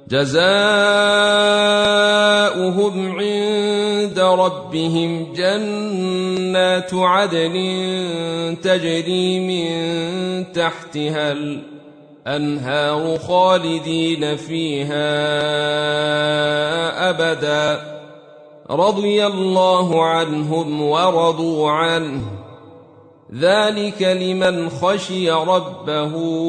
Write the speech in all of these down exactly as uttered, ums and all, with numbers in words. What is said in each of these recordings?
جزاؤهم عند ربهم جنات عدن تجري من تحتها الأنهار خالدين فيها أبدا رضي الله عنهم ورضوا عنه ذلك لمن خشي ربه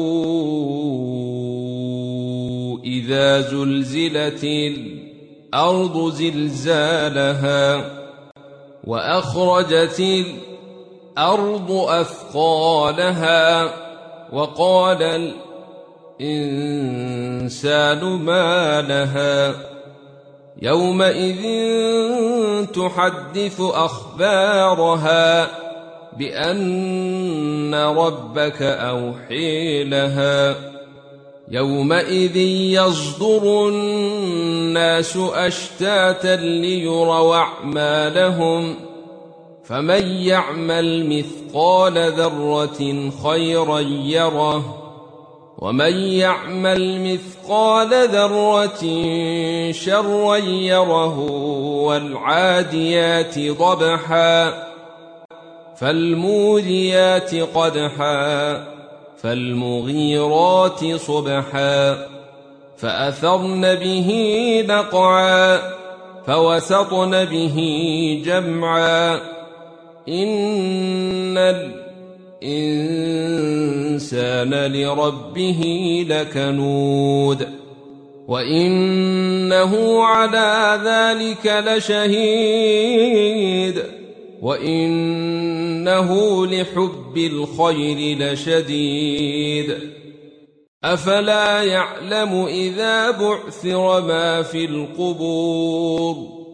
إذا زلزلت الأرض زلزالها وأخرجت الأرض أثقالها وقال الإنسان ما لها يومئذ تحدث أخبارها بأن ربك أوحي لها يومئذ يصدر الناس أشتاتا ليروا أعمالهم فمن يعمل مثقال ذرة خيرا يره ومن يعمل مثقال ذرة شرا يره والعاديات ضبحا فالموريات قدحا فالمغيرات صبحا فأثرن به نقعا فوسطن به جمعا إن الإنسان لربه لكنود وإنه على ذلك لشهيد وإنه لحب الخير لشديد أفلا يعلم إذا بعثر ما في القبور